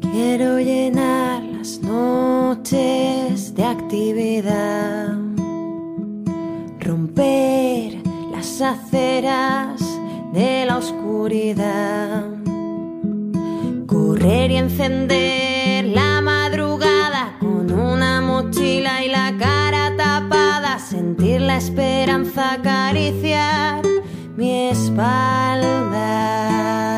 Quiero llenar las noches de actividad, romper las aceras de la oscuridad, correr y encender la madrugada con una mochila y la cara tapada, sentir la esperanza acariciar mi espalda.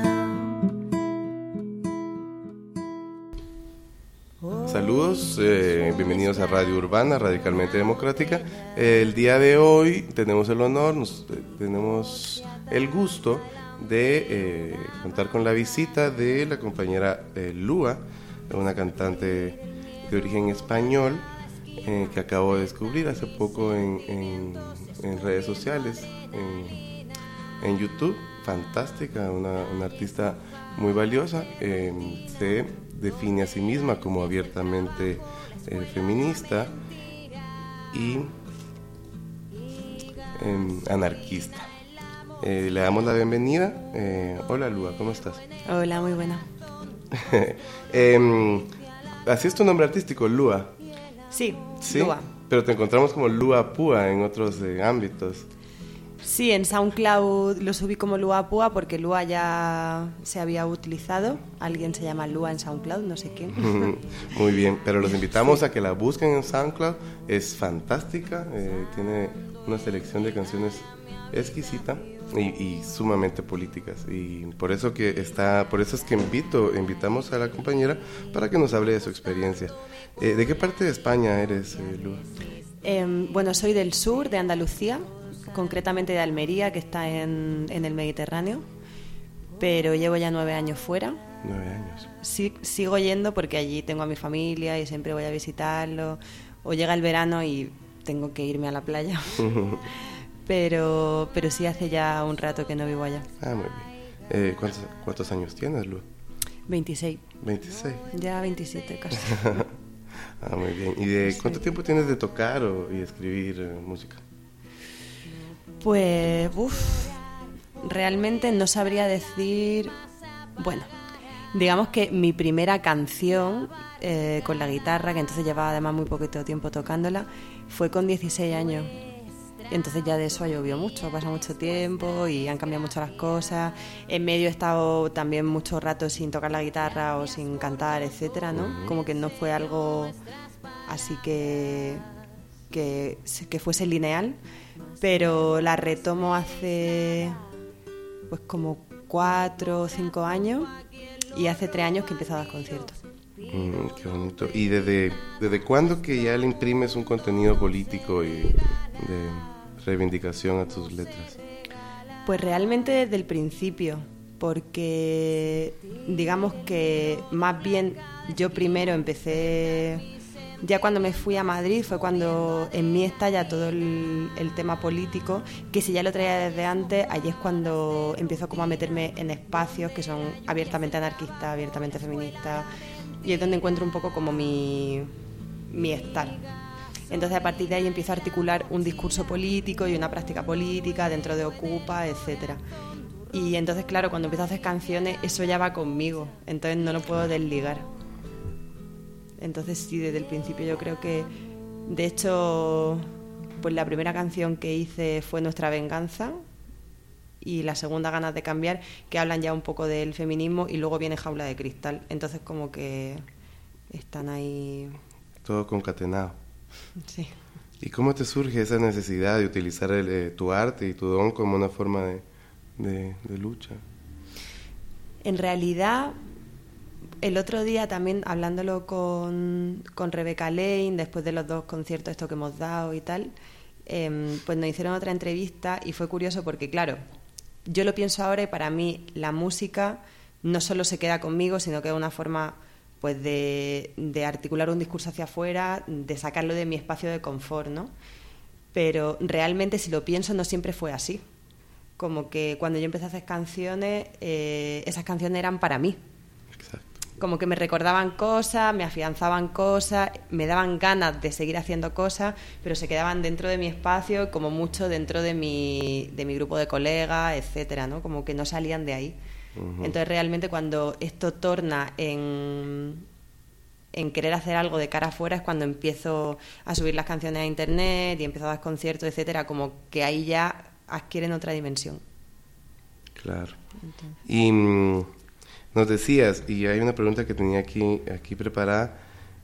Saludos, bienvenidos a Radio Urbana, Radicalmente Democrática. El día de hoy tenemos el honor, tenemos el gusto de contar con la visita de la compañera Lua, una cantante de origen español que acabo de descubrir hace poco en redes sociales, en YouTube. Fantástica, una artista muy valiosa. Se define a sí misma como abiertamente feminista y anarquista. Le damos la bienvenida. Hola Lua, ¿cómo estás? Hola, muy buena. Así es tu nombre artístico, Lua. Sí, Lua. Pero te encontramos como Lua Púa en otros ámbitos. Sí, en SoundCloud lo subí como Lua Púa porque Lua ya se había utilizado. Alguien se llama Lua en SoundCloud, no sé quién. Muy bien, pero los invitamos a que la busquen en SoundCloud. Es fantástica, tiene una selección de canciones exquisita y sumamente políticas. Y por eso es que invitamos a la compañera para que nos hable de su experiencia. ¿De qué parte de España eres, Lua? Bueno, soy del sur, de Andalucía, concretamente de Almería, que está en el Mediterráneo, pero llevo ya 9 años fuera. 9 años. Sí, sigo yendo porque allí tengo a mi familia y siempre voy a visitarlo, o llega el verano y tengo que irme a la playa. pero sí hace ya un rato que no vivo allá. Ah, muy bien. ¿Cuántos años tienes, Lu? 26. 26. Ya 27 casi. Ah, muy bien. ¿Y cuánto tiempo tienes de tocar y escribir música? Pues, realmente no sabría decir. Bueno, digamos que mi primera canción con la guitarra, que entonces llevaba además muy poquito tiempo tocándola, fue con 16 años. Entonces ya de eso ha llovido mucho, ha pasado mucho tiempo y han cambiado mucho las cosas. En medio he estado también mucho rato sin tocar la guitarra o sin cantar, etcétera, ¿no? Como que no fue algo así que fuese lineal, pero la retomo hace pues como 4 o 5 años y hace 3 años que he empezado a dar conciertos. Qué bonito. ¿Y desde cuándo que ya le imprimes un contenido político y de reivindicación a tus letras? Pues realmente desde el principio, porque digamos que más bien yo primero empecé, ya cuando me fui a Madrid fue cuando en mí estalla todo el tema político, que si ya lo traía desde antes, allí es cuando empiezo como a meterme en espacios que son abiertamente anarquistas, abiertamente feministas, y es donde encuentro un poco como mi estar. Entonces a partir de ahí empiezo a articular un discurso político y una práctica política dentro de Ocupa, etcétera. Y entonces, claro, cuando empiezo a hacer canciones, eso ya va conmigo, entonces no lo puedo desligar. Entonces sí, desde el principio yo creo que, de hecho, pues la primera canción que hice fue Nuestra Venganza y la segunda Ganas de Cambiar, que hablan ya un poco del feminismo, y luego viene Jaula de Cristal. Entonces como que están ahí... Todo concatenado. Sí. ¿Y cómo te surge esa necesidad de utilizar tu arte y tu don como una forma de lucha? En realidad, el otro día también hablándolo con Rebeca Lane, después de los 2 conciertos estos que hemos dado y tal, pues nos hicieron otra entrevista y fue curioso porque, claro, yo lo pienso ahora y para mí la música no solo se queda conmigo, sino que es una forma pues de articular un discurso hacia afuera, de sacarlo de mi espacio de confort, ¿no? Pero realmente, si lo pienso, no siempre fue así. Como que cuando yo empecé a hacer canciones, esas canciones eran para mí. Exacto. Como que me recordaban cosas, me afianzaban cosas, me daban ganas de seguir haciendo cosas, pero se quedaban dentro de mi espacio, como mucho dentro de mi grupo de colegas, etcétera, ¿no? Como que no salían de ahí. Entonces realmente cuando esto torna en querer hacer algo de cara afuera es cuando empiezo a subir las canciones a internet y empiezo a dar conciertos, etcétera, como que ahí ya adquieren otra dimensión. Claro. Entonces. Y nos decías, y hay una pregunta que tenía aquí preparada,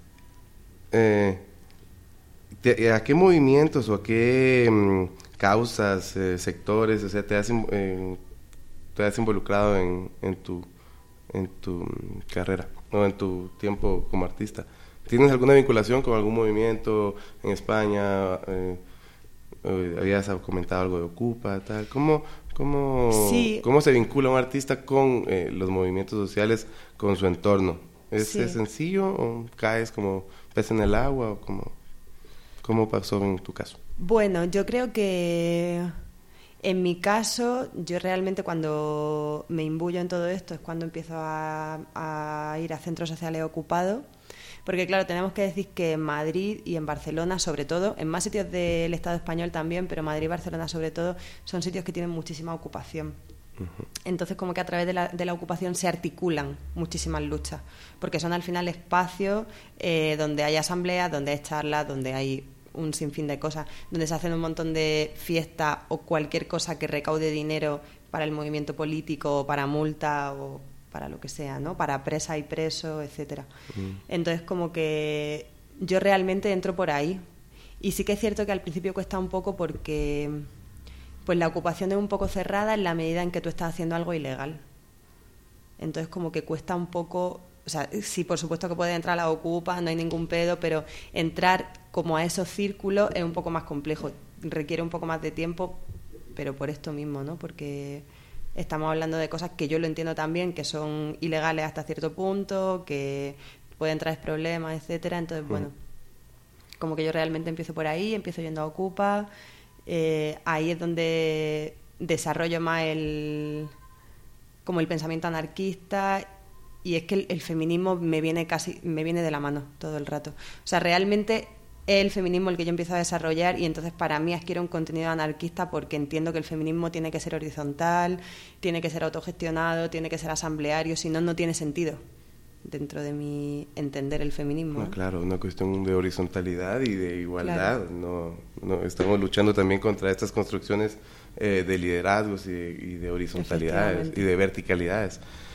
¿a qué movimientos o a qué causas, sectores, o sea, te has involucrado en tu carrera o en tu tiempo como artista? ¿Tienes alguna vinculación con algún movimiento en España? Habías comentado algo de Ocupa, tal. Sí. ¿Cómo se vincula un artista con los movimientos sociales, con su entorno? ¿Es sencillo o caes como pez en el agua? ¿O cómo pasó en tu caso? Bueno, yo creo que en mi caso, yo realmente cuando me imbullo en todo esto es cuando empiezo a ir a centros sociales ocupados. Porque claro, tenemos que decir que en Madrid y en Barcelona sobre todo, en más sitios del Estado español también, pero Madrid y Barcelona sobre todo, son sitios que tienen muchísima ocupación. Entonces como que a través de la ocupación se articulan muchísimas luchas, porque son al final espacios donde hay asambleas, donde hay charlas, donde hay un sinfín de cosas, donde se hacen un montón de fiestas o cualquier cosa que recaude dinero para el movimiento político o para multa o para lo que sea, ¿no? Para presa y preso, etcétera. Entonces como que yo realmente entro por ahí. Y sí que es cierto que al principio cuesta un poco porque pues la ocupación es un poco cerrada en la medida en que tú estás haciendo algo ilegal. Entonces como que cuesta un poco, o sea, sí, por supuesto que puedes entrar a la ocupa, no hay ningún pedo, pero entrar como a esos círculos es un poco más complejo, requiere un poco más de tiempo, pero por esto mismo, ¿no? Porque estamos hablando de cosas que yo lo entiendo también, que son ilegales hasta cierto punto, que pueden traer problemas, etcétera. Entonces, bueno, como que yo realmente empiezo por ahí, empiezo yendo a Ocupa, ahí es donde desarrollo más como el pensamiento anarquista, y es que el feminismo me viene de la mano todo el rato. O sea, realmente es el feminismo el que yo empiezo a desarrollar, y entonces para mí adquiere un contenido anarquista porque entiendo que el feminismo tiene que ser horizontal, tiene que ser autogestionado, tiene que ser asambleario, si no, no tiene sentido dentro de mi entender el feminismo. No, claro, una cuestión de horizontalidad y de igualdad. Claro. No estamos luchando también contra estas construcciones de liderazgos y de horizontalidades y de verticalidades.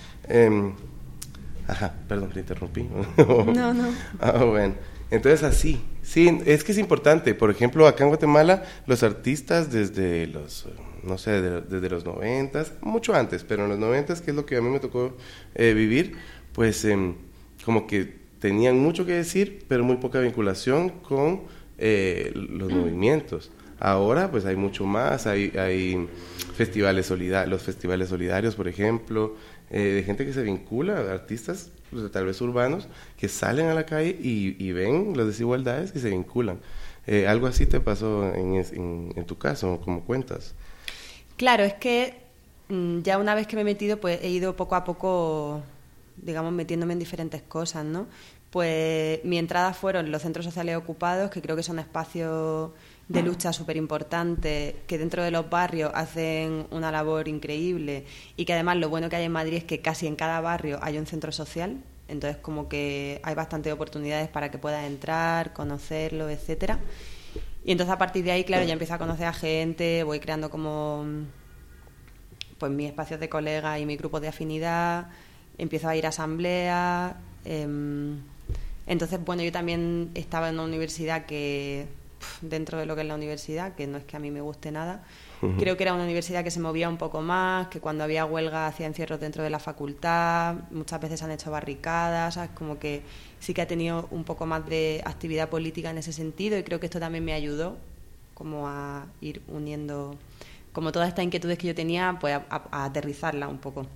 Perdón, te interrumpí. No. Bueno. Entonces así, sí, es que es importante. Por ejemplo, acá en Guatemala, los artistas desde los, no sé, desde los 90s, mucho antes, pero en los 90s, que es lo que a mí me tocó vivir, pues como que tenían mucho que decir, pero muy poca vinculación con los movimientos. Ahora pues hay mucho más, hay festivales los festivales solidarios, por ejemplo, de gente que se vincula, artistas pues, tal vez urbanos, que salen a la calle y ven las desigualdades y se vinculan. ¿Algo así te pasó en tu caso, como cuentas? Claro, es que ya una vez que me he metido, pues he ido poco a poco, digamos, metiéndome en diferentes cosas, ¿no? Pues mi entrada fueron los centros sociales ocupados, que creo que son espacios de lucha súper importantes, que dentro de los barrios hacen una labor increíble, y que además lo bueno que hay en Madrid es que casi en cada barrio hay un centro social, entonces como que hay bastantes oportunidades para que puedas entrar, conocerlo, etcétera. Y entonces a partir de ahí, claro, ya empiezo a conocer a gente, voy creando como pues mis espacios de colegas y mi grupo de afinidad, empiezo a ir a asambleas. Entonces, bueno, yo también estaba en una universidad que, dentro de lo que es la universidad, que no es que a mí me guste nada, creo que era una universidad que se movía un poco más, que cuando había huelga hacía encierros dentro de la facultad, muchas veces han hecho barricadas, ¿sabes? Como que sí que ha tenido un poco más de actividad política en ese sentido, y creo que esto también me ayudó como a ir uniendo como todas estas inquietudes que yo tenía, pues a aterrizarla un poco.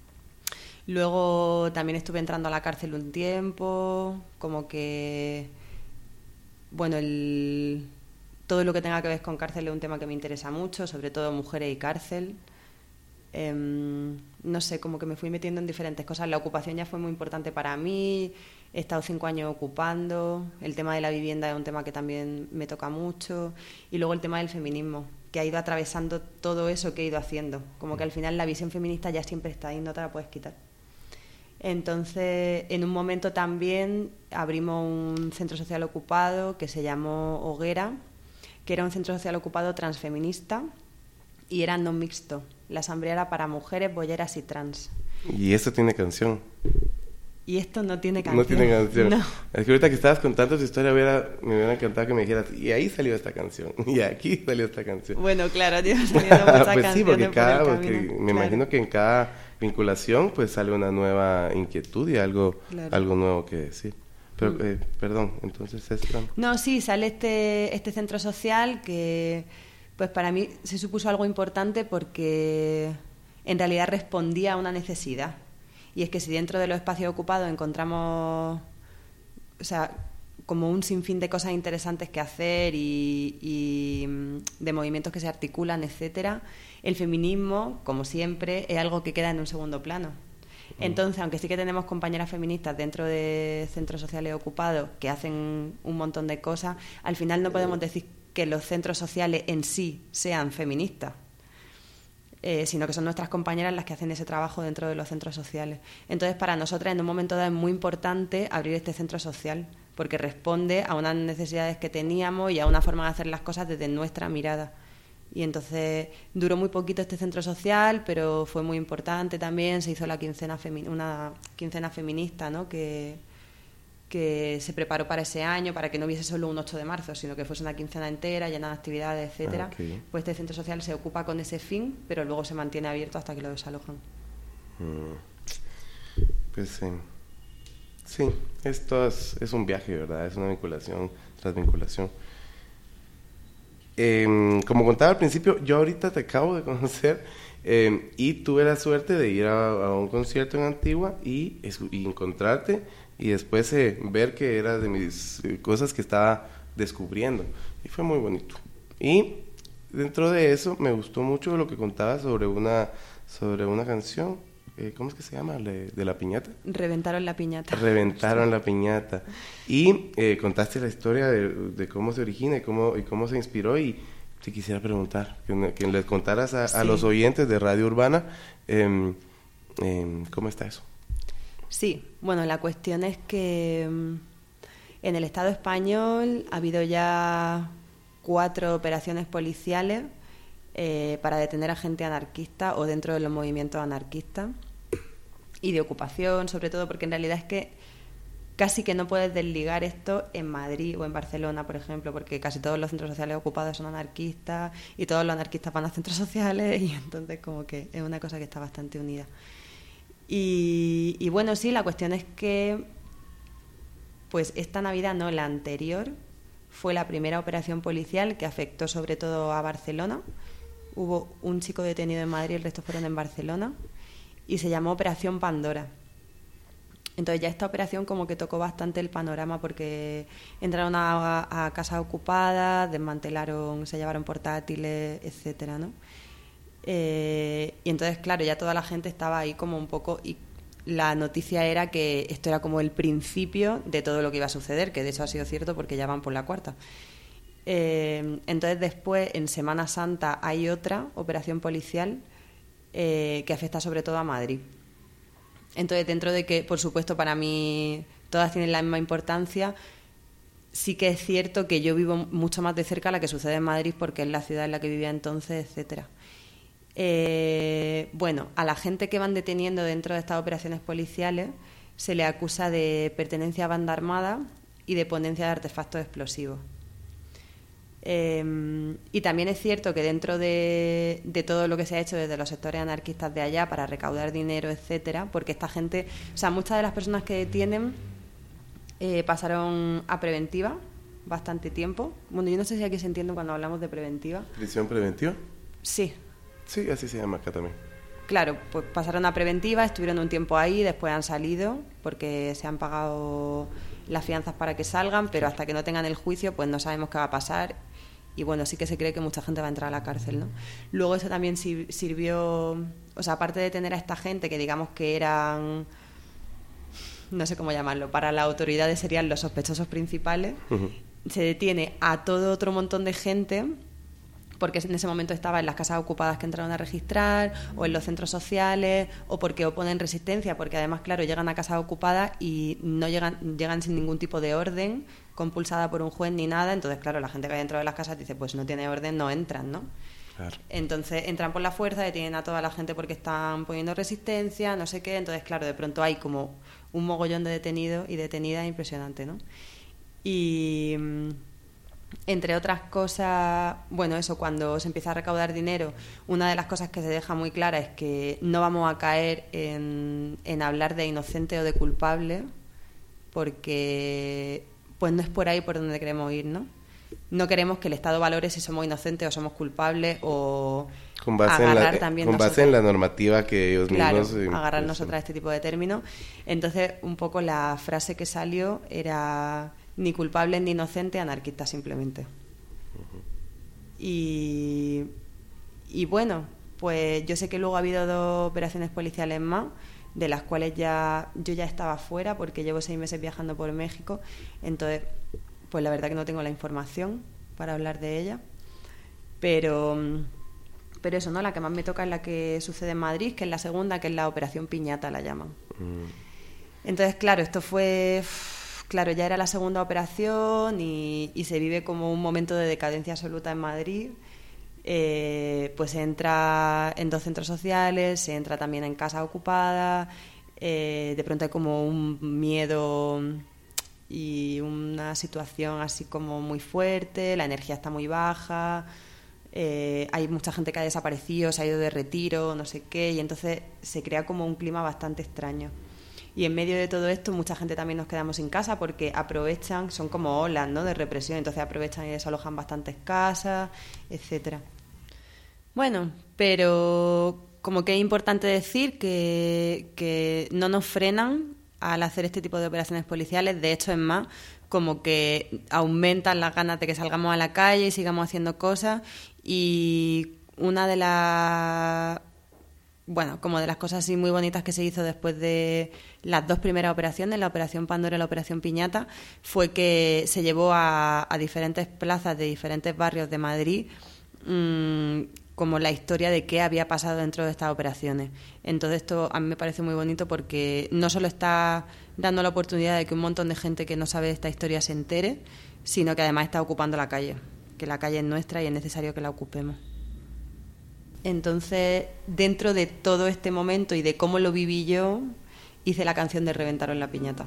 Luego también estuve entrando a la cárcel un tiempo, como que, bueno, todo lo que tenga que ver con cárcel es un tema que me interesa mucho, sobre todo mujeres y cárcel. No sé, como que me fui metiendo en diferentes cosas. La ocupación ya fue muy importante para mí, he estado 5 años ocupando, el tema de la vivienda es un tema que también me toca mucho, y luego el tema del feminismo, que ha ido atravesando todo eso que he ido haciendo. Como que al final la visión feminista ya siempre está ahí, no te la puedes quitar. Entonces, en un momento también abrimos un centro social ocupado que se llamó Hoguera, que era un centro social ocupado transfeminista y era no mixto. La asamblea era para mujeres, bolleras y trans. Y esto tiene canción. Y esto no tiene canción. No tiene canción. No. Es que ahorita que estabas contando tu historia me hubiera encantado que me dijeras, y ahí salió esta canción, y aquí salió esta canción. Bueno, claro, tío, saliendo muchas pues canciones sí, porque porque imagino que en cada vinculación pues sale una nueva inquietud y algo nuevo que decir. Pero, perdón, entonces esto... No, sí, sale este centro social que pues para mí se supuso algo importante porque en realidad respondía a una necesidad. Y es que si dentro de los espacios ocupados encontramos, o sea, como un sinfín de cosas interesantes que hacer y de movimientos que se articulan, etcétera, el feminismo, como siempre, es algo que queda en un segundo plano. Entonces, aunque sí que tenemos compañeras feministas dentro de centros sociales ocupados que hacen un montón de cosas, al final no podemos decir que los centros sociales en sí sean feministas. Sino que son nuestras compañeras las que hacen ese trabajo dentro de los centros sociales. Entonces, para nosotras, en un momento dado, es muy importante abrir este centro social, porque responde a unas necesidades que teníamos y a una forma de hacer las cosas desde nuestra mirada. Y entonces duró muy poquito este centro social, pero fue muy importante también. Se hizo una quincena feminista, ¿no? que se preparó para ese año, para que no hubiese solo un 8 de marzo, sino que fuese una quincena entera, llena de actividades, etcétera. Okay. Pues este centro social se ocupa con ese fin, pero luego se mantiene abierto hasta que lo desalojan. Pues sí, esto es un viaje, ¿verdad? Es una vinculación tras vinculación. Como contaba al principio, yo ahorita te acabo de conocer y tuve la suerte de ir a un concierto en Antigua y encontrarte y después ver que era de mis cosas que estaba descubriendo y fue muy bonito. Y dentro de eso me gustó mucho lo que contabas sobre una canción, ¿cómo es que se llama? ¿De la piñata? Reventaron la piñata. Reventaron la piñata. Y contaste la historia de cómo se origina y cómo se inspiró y te quisiera preguntar, que les contaras a los oyentes de Radio Urbana cómo está eso. Sí, bueno, la cuestión es que en el Estado español ha habido ya 4 operaciones policiales para detener a gente anarquista o dentro de los movimientos anarquistas y de ocupación, sobre todo porque en realidad es que casi que no puedes desligar esto en Madrid o en Barcelona, por ejemplo, porque casi todos los centros sociales ocupados son anarquistas y todos los anarquistas van a centros sociales y entonces como que es una cosa que está bastante unida. Y bueno, sí, la cuestión es que pues esta Navidad, no, la anterior, fue la primera operación policial que afectó sobre todo a Barcelona. Hubo un chico detenido en Madrid, el resto fueron en Barcelona, y se llamó Operación Pandora. Entonces ya esta operación como que tocó bastante el panorama porque entraron a casas ocupadas, desmantelaron, se llevaron portátiles, etcétera, ¿no? Y entonces, claro, ya toda la gente estaba ahí como un poco... Y la noticia era que esto era como el principio de todo lo que iba a suceder, que de hecho ha sido cierto porque ya van por la 4ª. Entonces después, en Semana Santa, hay otra operación policial que afecta sobre todo a Madrid. Entonces, dentro de que, por supuesto, para mí todas tienen la misma importancia, sí que es cierto que yo vivo mucho más de cerca la que sucede en Madrid porque es la ciudad en la que vivía entonces, etcétera. Bueno, a la gente que van deteniendo dentro de estas operaciones policiales se le acusa de pertenencia a banda armada y de ponencia de artefactos explosivos. Y también es cierto que dentro de todo lo que se ha hecho desde los sectores anarquistas de allá para recaudar dinero, etcétera, porque esta gente, o sea, muchas de las personas que detienen pasaron a preventiva bastante tiempo. Bueno, yo no sé si aquí se entiende cuando hablamos de preventiva. ¿Prisión preventiva? Sí. Sí, así se llama acá también. Claro, pues pasaron a preventiva, estuvieron un tiempo ahí, después han salido porque se han pagado las fianzas para que salgan, pero hasta que no tengan el juicio pues no sabemos qué va a pasar y bueno, sí que se cree que mucha gente va a entrar a la cárcel, ¿no? Luego eso también sirvió, o sea, aparte de tener a esta gente que digamos que eran, no sé cómo llamarlo, para las autoridades serían los sospechosos principales, se detiene a todo otro montón de gente porque en ese momento estaba en las casas ocupadas que entraron a registrar, o en los centros sociales, o porque oponen resistencia, porque además, claro, llegan a casas ocupadas y no llegan sin ningún tipo de orden, compulsada por un juez ni nada. Entonces, claro, la gente que hay dentro de las casas dice, pues no tiene orden, no entran, ¿no? Claro. Entonces entran por la fuerza, detienen a toda la gente porque están poniendo resistencia, no sé qué. Entonces, claro, de pronto hay como un mogollón de detenidos y detenidas impresionante, ¿no? Y entre otras cosas, bueno, eso, cuando se empieza a recaudar dinero, una de las cosas que se deja muy clara es que no vamos a caer en hablar de inocente o de culpable, porque pues no es por ahí por donde queremos ir, ¿no? No queremos que el Estado valore si somos inocentes o somos culpables, o con base en la normativa que ellos mismos agarrar nosotras este tipo de términos. Entonces, un poco la frase que salió era: ni culpable ni inocente, anarquista simplemente. Y bueno, pues yo sé que luego ha habido 2 operaciones policiales más, de las cuales yo ya estaba fuera porque llevo 6 meses viajando por México. Entonces, pues la verdad que no tengo la información para hablar de ella. Pero eso, ¿no? La que más me toca es la que sucede en Madrid, que es la segunda, que es la Operación Piñata, la llaman. Entonces, claro, esto fue... Claro, ya era la segunda operación y se vive como un momento de decadencia absoluta en Madrid. Pues se entra en 2 centros sociales, se entra también en casas ocupadas, de pronto hay como un miedo y una situación así como muy fuerte, la energía está muy baja, hay mucha gente que ha desaparecido, se ha ido de retiro, no sé qué, y entonces se crea como un clima bastante extraño. Y en medio de todo esto, mucha gente también nos quedamos sin casa porque aprovechan, son como olas, ¿no?, de represión, entonces aprovechan y desalojan bastantes casas, etcétera. Bueno, pero como que es importante decir que no nos frenan al hacer este tipo de operaciones policiales. De hecho, es más, como que aumentan las ganas de que salgamos a la calle y sigamos haciendo cosas. Y una de las... Bueno, como de las cosas así muy bonitas que se hizo después de las 2 primeras operaciones, la Operación Pandora y la Operación Piñata, fue que se llevó a diferentes plazas de diferentes barrios de Madrid como la historia de qué había pasado dentro de estas operaciones. Entonces esto a mí me parece muy bonito porque no solo está dando la oportunidad de que un montón de gente que no sabe de esta historia se entere, sino que además está ocupando la calle, que la calle es nuestra y es necesario que la ocupemos. Entonces, dentro de todo este momento y de cómo lo viví yo, hice la canción de Reventaron la Piñata.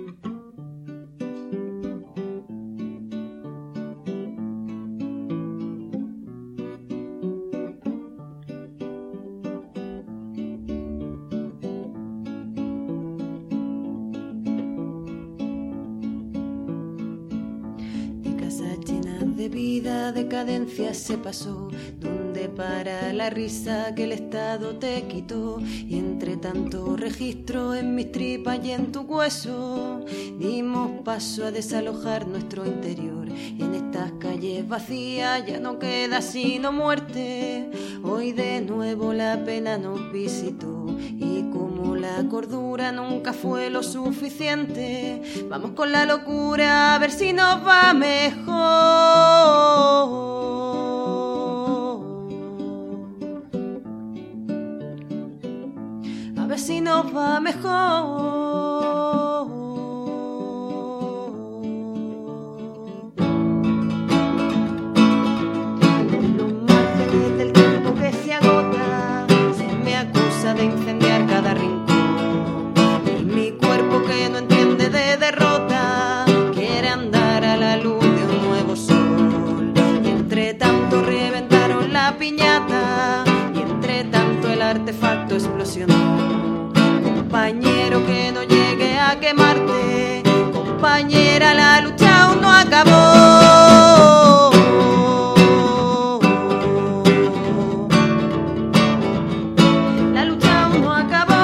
De casas llenas de vida, decadencia se pasó, para la risa que el Estado te quitó, y entre tanto registro en mis tripas y en tu hueso, dimos paso a desalojar nuestro interior. En estas calles vacías ya no queda sino muerte. Hoy de nuevo la pena nos visitó, y como la cordura nunca fue lo suficiente, vamos con la locura a ver si nos va mejor. A ver si nos va mejor. Los márgenes del tiempo que se agota, se me acusa de incendiar cada rincón. Y mi cuerpo que no entiende de derrota, quiere andar a la luz de un nuevo sol. Y entre tanto reventaron la piñata, y entre tanto el artefacto explosionó. Compañero, que no llegue a quemarte. Compañera, la lucha aún no acabó. La lucha aún no acabó.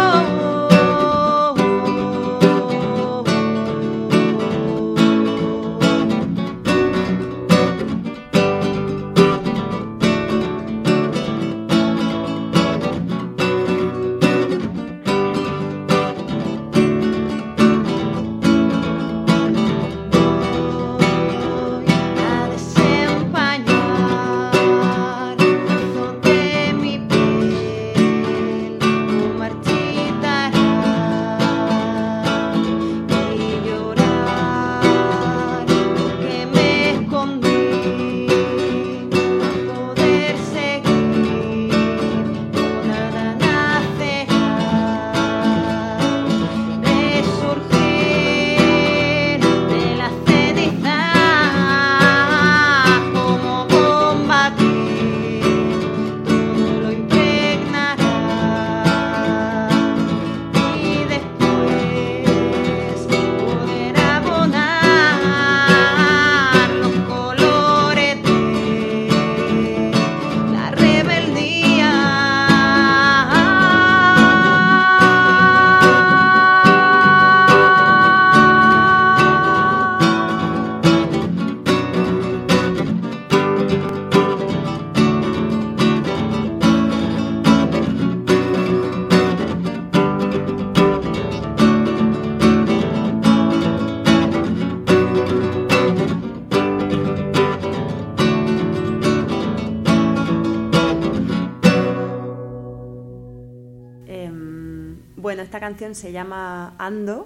esta canción se llama Ando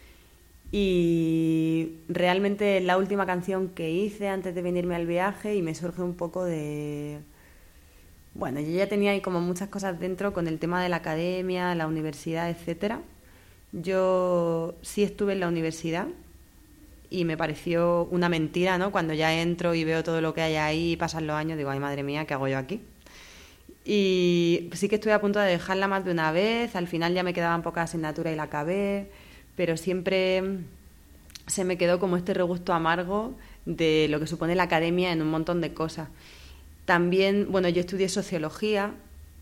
y realmente es la última canción que hice antes de venirme al viaje y me surge un poco de... Bueno, yo ya tenía ahí como muchas cosas dentro con el tema de la academia, la universidad, etcétera. Yo sí estuve en la universidad y me pareció una mentira, ¿no? Cuando ya entro y veo todo lo que hay ahí y pasan los años, digo, ay, madre mía, ¿qué hago yo aquí? Y sí que estuve a punto de dejarla más de una vez, al final ya me quedaban pocas asignaturas y la acabé, pero siempre se me quedó como este regusto amargo de lo que supone la academia en un montón de cosas. También, bueno, yo estudié sociología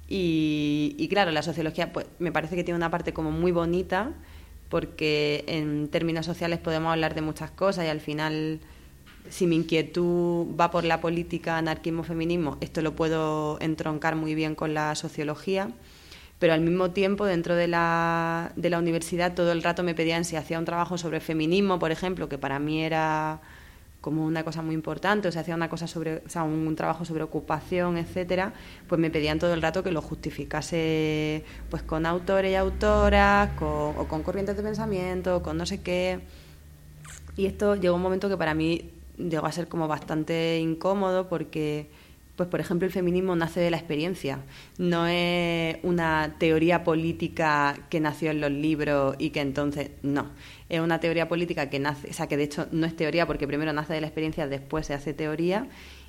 y claro, la sociología pues me parece que tiene una parte como muy bonita porque en términos sociales podemos hablar de muchas cosas y al final, si mi inquietud va por la política, anarquismo, feminismo, esto lo puedo entroncar muy bien con la sociología, pero al mismo tiempo dentro de la universidad todo el rato me pedían si hacía un trabajo sobre feminismo, por ejemplo, que para mí era como una cosa muy importante, o sea, hacía una cosa sobre, o sea, un trabajo sobre ocupación, etcétera, pues me pedían todo el rato que lo justificase pues con autores y autoras, o con corrientes de pensamiento, con no sé qué. Y esto llegó un momento que para mí llegó a ser como bastante incómodo porque, pues por ejemplo, el feminismo nace de la experiencia, no es una teoría política que nació en los libros y que entonces no. Es una teoría política que nace, o sea, que de hecho no es teoría porque primero nace de la experiencia, después se hace teoría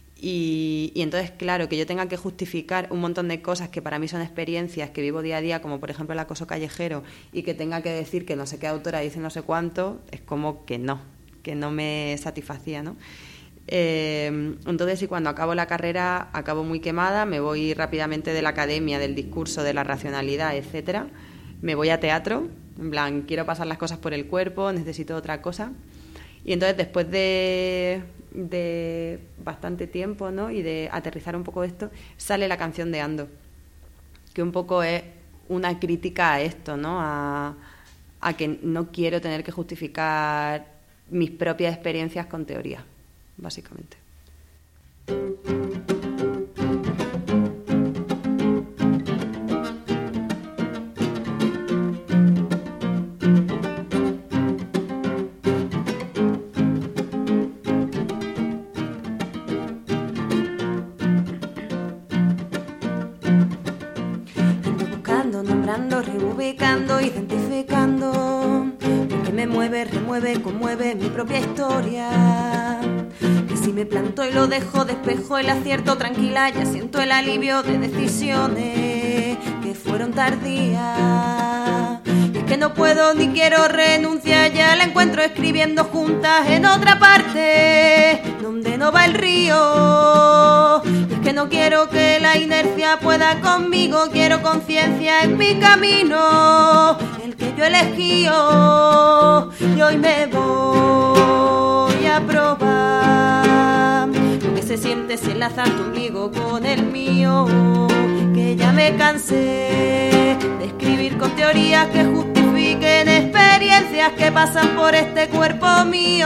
y entonces, claro, que yo tenga que justificar un montón de cosas que para mí son experiencias que vivo día a día, como por ejemplo el acoso callejero, y que tenga que decir que no sé qué autora dice no sé cuánto, es como que no me satisfacía, ¿no? Entonces, y cuando acabo la carrera, acabo muy quemada, me voy rápidamente de la academia, del discurso, de la racionalidad, etcétera, me voy a teatro. En plan, quiero pasar las cosas por el cuerpo, necesito otra cosa. Y entonces, después de bastante tiempo, ¿no? Y de aterrizar un poco esto, sale la canción de Ando, que un poco es una crítica a esto, ¿no? A que no quiero tener que justificar mis propias experiencias con teoría, básicamente. Reubicando, identificando lo que me mueve, remueve, conmueve mi propia historia. Que si me planto y lo dejo, despejo el acierto, tranquila, ya siento el alivio de decisiones que fueron tardías. Y es que no puedo ni quiero renunciar, ya la encuentro escribiendo juntas en otra parte donde no va el río. Y es que no quiero que la inercia pueda conmigo, quiero conciencia en mi camino, el que yo elegí. Y hoy me voy a probar lo que se siente si enlazar tu ombligo con el mío, que ya me cansé de escribir con teorías que justifiquen experiencias que pasan por este cuerpo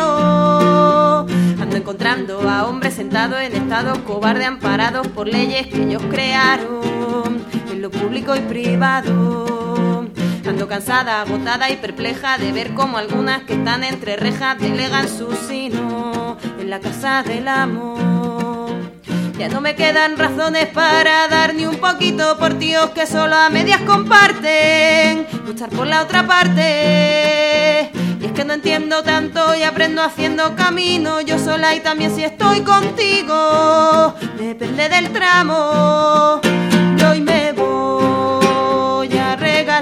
mío. Ando encontrando a hombres sentados en estados cobardes, amparados por leyes que ellos crearon en lo público y privado. Ando cansada, agotada y perpleja de ver cómo algunas que están entre rejas delegan su sino en la casa del amor. Ya no me quedan razones para dar ni un poquito por tíos que solo a medias comparten luchar por la otra parte. Y es que no entiendo tanto y aprendo haciendo camino yo sola, y también si estoy contigo depende del tramo. Y hoy me voy a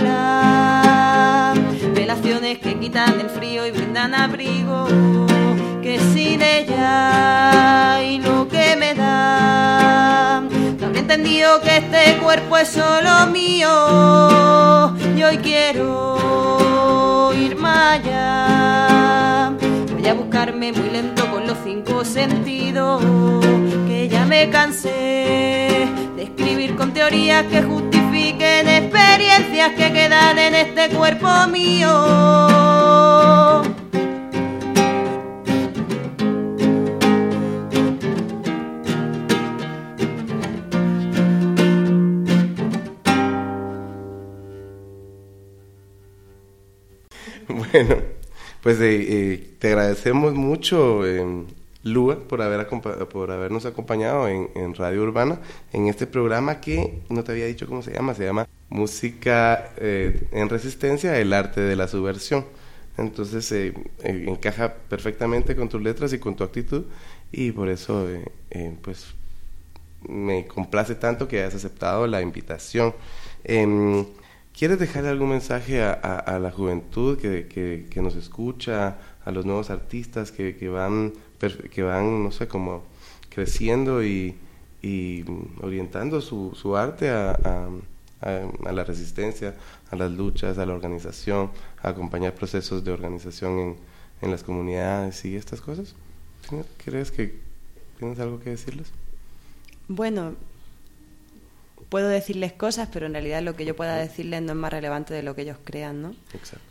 regalar relaciones que quitan el frío y brindan abrigo, que sin ella y lo que me da, no habría entendido que este cuerpo es solo mío. Y hoy quiero ir más allá, voy a buscarme muy lento con los 5 sentidos, que ya me cansé de escribir con teorías que justifiquen experiencias que quedan en este cuerpo mío. Bueno, pues te agradecemos mucho, Lua, por habernos acompañado en Radio Urbana, en este programa que no te había dicho cómo se llama Música en Resistencia, el arte de la subversión. Entonces encaja perfectamente con tus letras y con tu actitud, y por eso pues me complace tanto que hayas aceptado la invitación. ¿Quieres dejarle algún mensaje a la juventud que nos escucha, a los nuevos artistas que van, no sé, como creciendo y orientando su arte a la resistencia, a las luchas, a la organización, a acompañar procesos de organización en las comunidades y estas cosas? ¿Crees que tienes algo que decirles? Bueno, puedo decirles cosas, pero en realidad lo que yo pueda decirles no es más relevante de lo que ellos crean, ¿no? Exacto.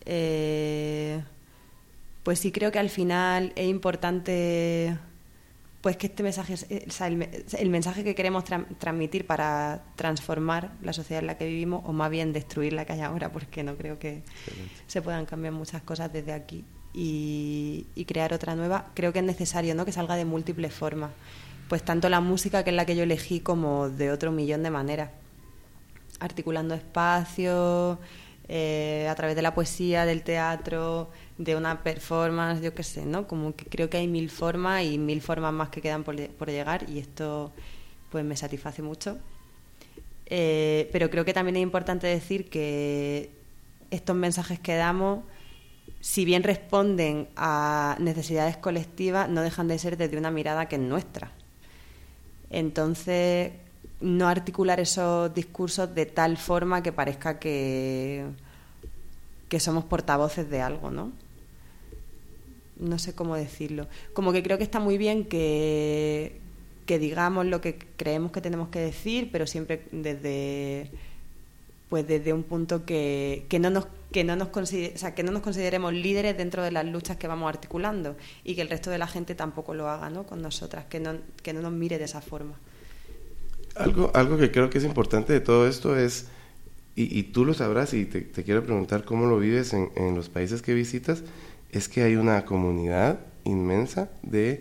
Pues sí, creo que al final es importante, pues, que este mensaje, o sea, el mensaje que queremos transmitir para transformar la sociedad en la que vivimos, o más bien destruir la que hay ahora, porque no creo que se puedan cambiar muchas cosas desde aquí y crear otra nueva. Creo que es necesario, ¿no?, que salga de múltiples formas. Pues tanto la música, que es la que yo elegí, como de otro millón de maneras, articulando espacios, a través de la poesía, del teatro, de una performance, yo qué sé, ¿no? Como que creo que hay 1000 formas y 1000 formas más que quedan por llegar, y esto pues me satisface mucho. Pero creo que también es importante decir que estos mensajes que damos, si bien responden a necesidades colectivas, no dejan de ser desde una mirada que es nuestra. Entonces, no articular esos discursos de tal forma que parezca que somos portavoces de algo, ¿no? No sé cómo decirlo. Como que creo que está muy bien que digamos lo que creemos que tenemos que decir, pero siempre desde un punto que no nos consideremos líderes dentro de las luchas que vamos articulando, y que el resto de la gente tampoco lo haga, ¿no?, con nosotras, que no nos mire de esa forma. Algo que creo que es importante de todo esto es, y tú lo sabrás, y te quiero preguntar cómo lo vives en los países que visitas, es que hay una comunidad inmensa de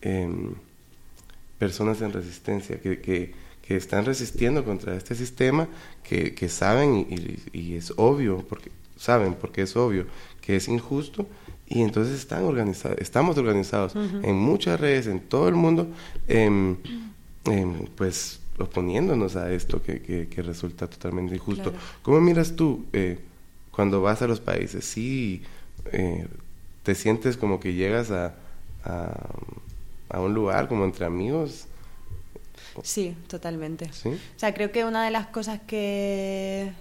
personas en resistencia que están resistiendo contra este sistema, que saben y es obvio, porque es obvio que es injusto, y entonces estamos organizados en muchas redes en todo el mundo, pues oponiéndonos a esto que resulta totalmente injusto. Claro. ¿Cómo miras tú cuando vas a los países? ¿Sí te sientes como que llegas a un lugar como entre amigos? Sí, totalmente. ¿Sí? O sea, creo que una de las cosas que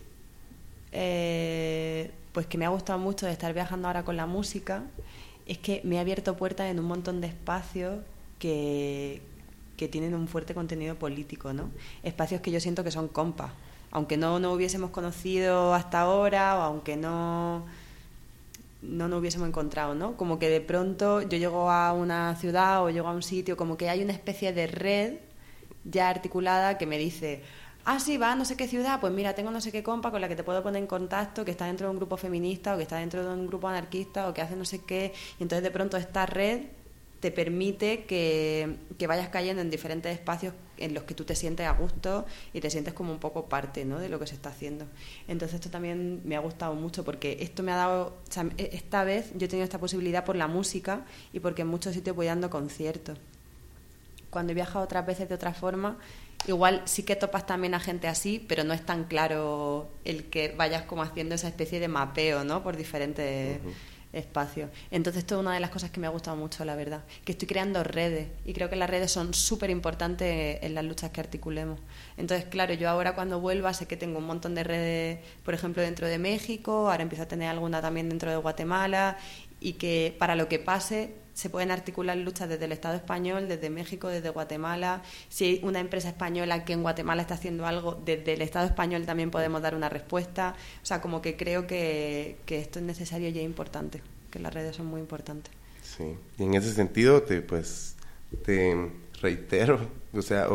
pues que me ha gustado mucho de estar viajando ahora con la música es que me ha abierto puertas en un montón de espacios que tienen un fuerte contenido político, ¿no? Espacios que yo siento que son compas, aunque no nos hubiésemos conocido hasta ahora, o aunque no nos hubiésemos encontrado, ¿no? Como que de pronto yo llego a una ciudad o llego a un sitio, como que hay una especie de red ya articulada que me dice: ah, sí, va a no sé qué ciudad, pues mira, tengo no sé qué compa con la que te puedo poner en contacto, que está dentro de un grupo feminista, o que está dentro de un grupo anarquista, o que hace no sé qué, y entonces de pronto esta red te permite que vayas cayendo en diferentes espacios en los que tú te sientes a gusto y te sientes como un poco parte, ¿no?, de lo que se está haciendo. Entonces esto también me ha gustado mucho, porque esto me ha dado, o sea, esta vez yo he tenido esta posibilidad por la música y porque en muchos sitios voy dando conciertos. Cuando he viajado otras veces de otra forma, igual sí que topas también a gente así, pero no es tan claro el que vayas como haciendo esa especie de mapeo, ¿no?, por diferentes espacios. Entonces esto es una de las cosas que me ha gustado mucho, la verdad, que estoy creando redes, y creo que las redes son súper importantes en las luchas que articulemos. Entonces, claro, yo ahora cuando vuelva sé que tengo un montón de redes, por ejemplo, dentro de México, ahora empiezo a tener alguna también dentro de Guatemala, y que para lo que pase se pueden articular luchas desde el Estado español, desde México, desde Guatemala. Si hay una empresa española que en Guatemala está haciendo algo, desde el Estado español también podemos dar una respuesta. O sea, como que creo que esto es necesario y es importante, que las redes son muy importantes. Sí, y en ese sentido te reitero, o sea,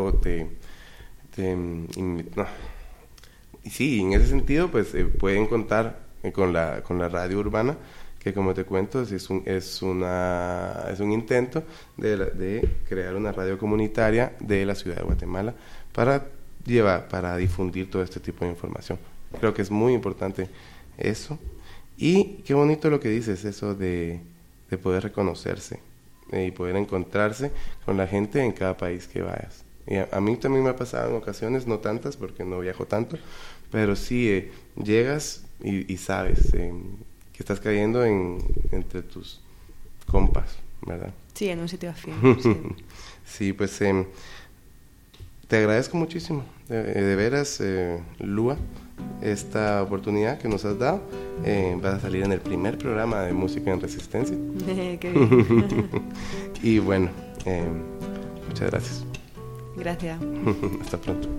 sí, en ese sentido pues pueden contar con la radio urbana, que como te cuento es un intento de crear una radio comunitaria de la ciudad de Guatemala para difundir todo este tipo de información. Creo que es muy importante eso. Y qué bonito lo que dices, eso de poder reconocerse y poder encontrarse con la gente en cada país que vayas. Y a mí también me ha pasado en ocasiones, no tantas porque no viajo tanto, pero sí llegas y sabes que estás cayendo entre tus compas, ¿verdad? Sí, en un sitio afín. Sí, sí, pues te agradezco muchísimo, de veras, Lua, esta oportunidad que nos has dado. Vas a salir en el primer programa de Música en Resistencia. Qué bien. Y bueno, muchas gracias. Gracias. Hasta pronto.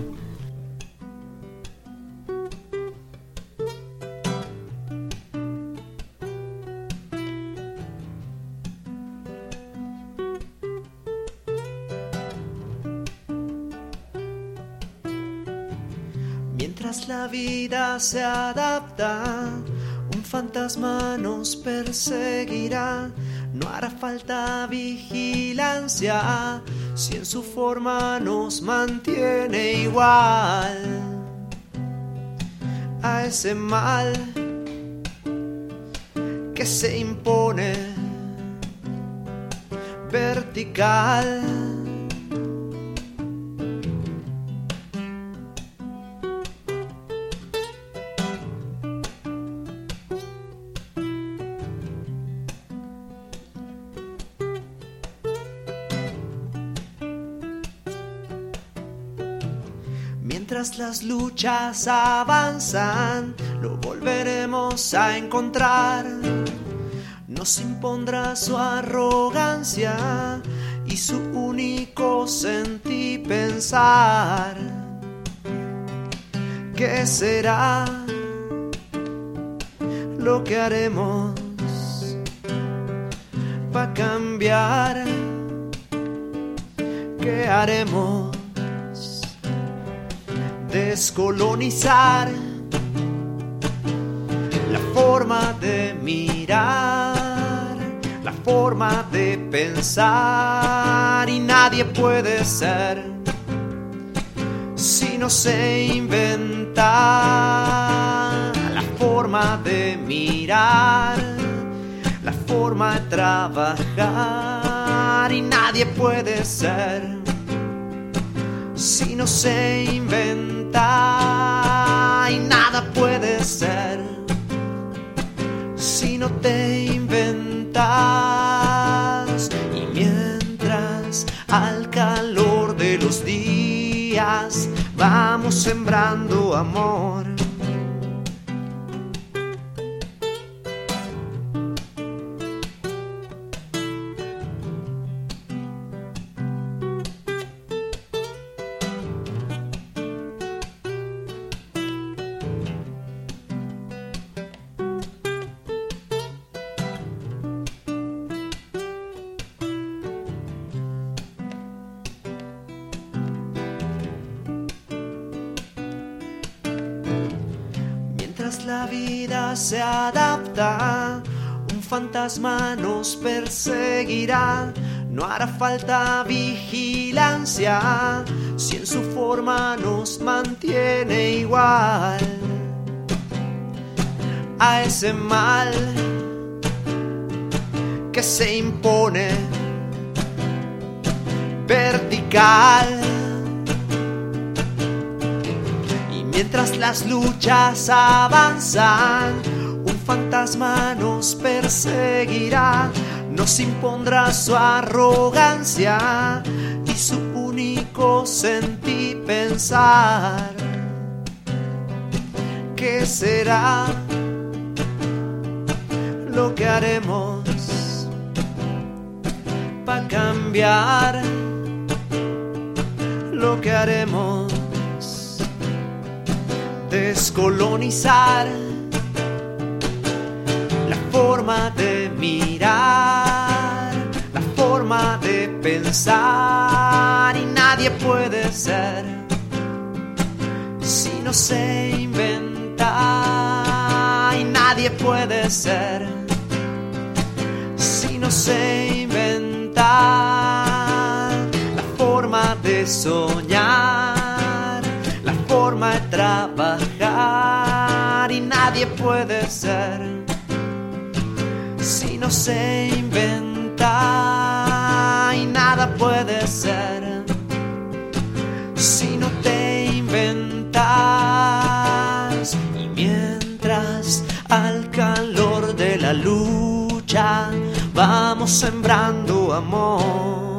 Mientras la vida se adapta, un fantasma nos perseguirá. No hará falta vigilancia si en su forma nos mantiene igual a ese mal que se impone vertical. Mientras las luchas avanzan, lo volveremos a encontrar. Nos impondrá su arrogancia y su único sentir pensar. ¿Qué será lo que haremos para cambiar? ¿Qué haremos? Descolonizar la forma de mirar, la forma de pensar, y nadie puede ser si no se inventa la forma de mirar, la forma de trabajar, y nadie puede ser si no se inventa, y nada puede ser si no te inventas. Y mientras al calor de los días vamos sembrando amor, la vida se adapta, un fantasma nos perseguirá. No hará falta vigilancia si en su forma nos mantiene igual a ese mal que se impone vertical. Mientras las luchas avanzan, un fantasma nos perseguirá, nos impondrá su arrogancia y su único sentir pensar. ¿Qué será lo que haremos para cambiar? Lo que haremos descolonizar la forma de mirar, la forma de pensar, y nadie puede ser si no se inventa, y nadie puede ser. Si no sé inventar la forma de soñar, la forma de trabajar, y nadie puede ser. Si no sé inventar, y nada puede ser. Si no te inventas, y mientras al calor de la lucha vamos sembrando amor.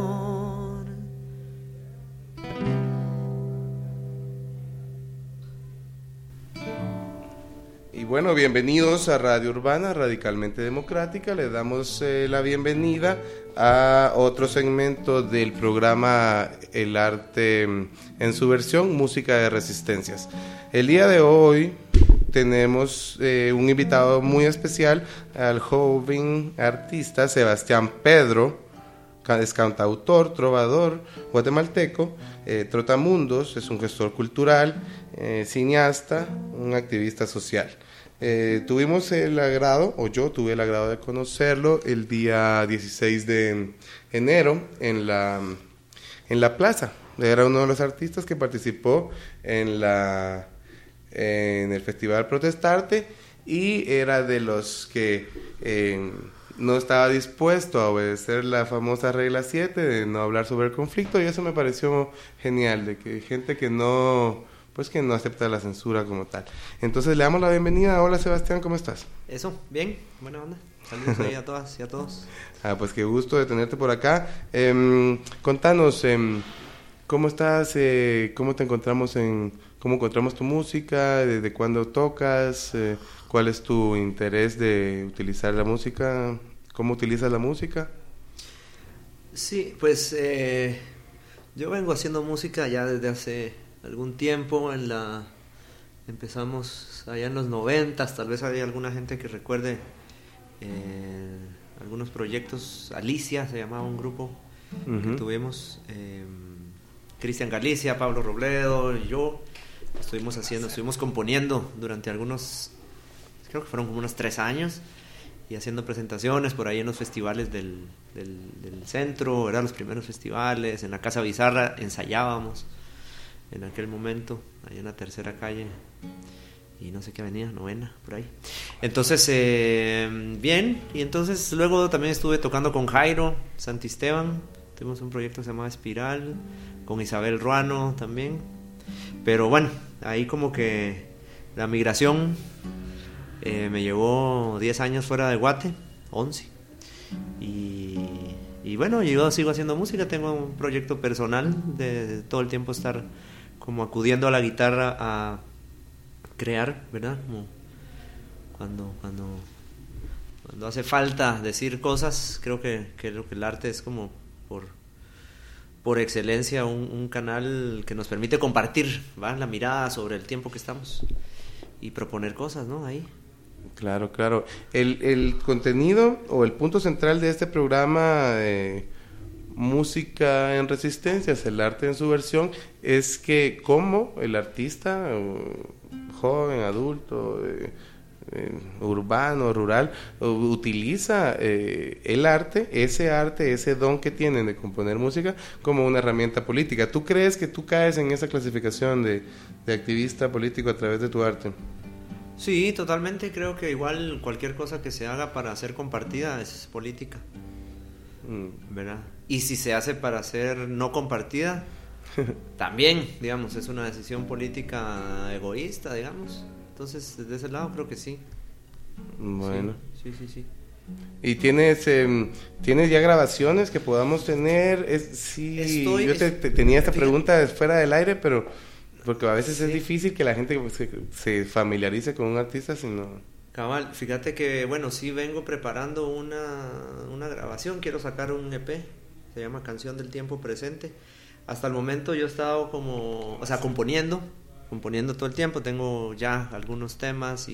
Y bueno, bienvenidos a Radio Urbana, Radicalmente Democrática. Le damos la bienvenida a otro segmento del programa El Arte en su versión, Música de Resistencias. El día de hoy tenemos un invitado muy especial, al joven artista Sebastián Pedro, es cantautor, trovador guatemalteco, trotamundos, es un gestor cultural, cineasta, un activista social. Tuvimos el agrado, o yo tuve el agrado de conocerlo el día 16 de enero en la plaza. Era uno de los artistas que participó en el Festival Protestarte, y era de los que no estaba dispuesto a obedecer la famosa regla 7 de no hablar sobre el conflicto, y eso me pareció genial, de que gente que no acepta la censura como tal. Entonces le damos la bienvenida. Hola Sebastián, ¿cómo estás? Eso, bien, buena onda. Saludos ahí a todas y a todos. Pues qué gusto de tenerte por acá. Contanos, ¿cómo estás? ¿Cómo te encontramos cómo encontramos tu música? ¿Desde cuándo tocas? ¿Cuál es tu interés de utilizar la música? ¿Cómo utilizas la música? Sí, pues yo vengo haciendo música ya desde hace algún tiempo. Empezamos allá en los 90s, tal vez hay alguna gente que recuerde algunos proyectos. Alicia se llamaba un grupo que tuvimos, Cristian Galicia, Pablo Robledo y yo. Estuvimos componiendo durante algunos, creo que fueron como unos 3 años, y haciendo presentaciones por ahí en los festivales del centro. Eran los primeros festivales. En la Casa Bizarra ensayábamos en aquel momento, ahí en la Tercera Calle y no sé qué avenida, Novena, por ahí. Entonces, bien, y entonces luego también estuve tocando con Jairo Santisteban. Tuvimos un proyecto que se llamaba Espiral, con Isabel Ruano también. Pero bueno, ahí como que la migración me llevó 10 años fuera de Guate, 11. Y bueno, yo sigo haciendo música. Tengo un proyecto personal de todo el tiempo estar como acudiendo a la guitarra a crear, ¿verdad? Como cuando hace falta decir cosas. Creo que el arte es como por excelencia un canal que nos permite compartir, ¿va?, la mirada sobre el tiempo que estamos y proponer cosas, ¿no? Ahí. Claro. El contenido o el punto central de este programa, Música en Resistencias, el arte en su versión, es que como el artista, joven, adulto, urbano, rural, utiliza el arte, ese don que tienen de componer música como una herramienta política. ¿Tú crees que tú caes en esa clasificación de activista político a través de tu arte? Sí, totalmente. Creo que igual cualquier cosa que se haga para ser compartida es política, ¿verdad? Y si se hace para ser no compartida, también, digamos, es una decisión política egoísta, digamos. Entonces, desde ese lado creo que sí. Bueno. Sí. ¿Y tienes ya grabaciones que podamos tener? Yo tenía esta pregunta fuera del aire, pero porque a veces es difícil que la gente se familiarice con un artista, sino... Cabal, fíjate que, bueno, sí vengo preparando una grabación. Quiero sacar un EP, se llama Canción del Tiempo Presente. Hasta el momento yo he estado componiendo todo el tiempo. Tengo ya algunos temas